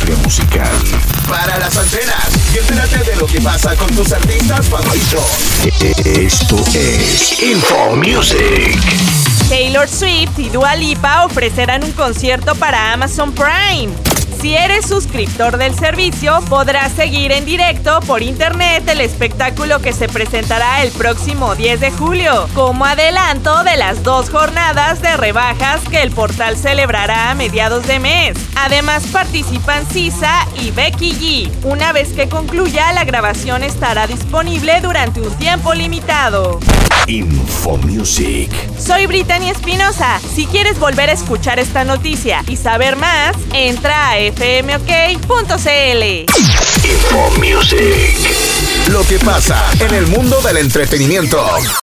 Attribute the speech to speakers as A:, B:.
A: industria musical.
B: Para las antenas y entérate de lo que pasa con tus artistas favoritos.
A: Esto es Info Music.
C: Taylor Swift y Dua Lipa ofrecerán un concierto para Amazon Prime. Si eres suscriptor del servicio, podrás seguir en directo por internet el espectáculo que se presentará el próximo 10 de julio, como adelanto de las 2 jornadas de rebajas que el portal celebrará a mediados de mes. Además participan SZA y Becky G. Una vez que concluya, la grabación estará disponible durante un tiempo limitado.
A: Info Music.
C: Soy Brittany Espinosa. Si quieres volver a escuchar esta noticia y saber más, entra a fmok.cl.
A: Info Music.
B: Lo que pasa en el mundo del entretenimiento.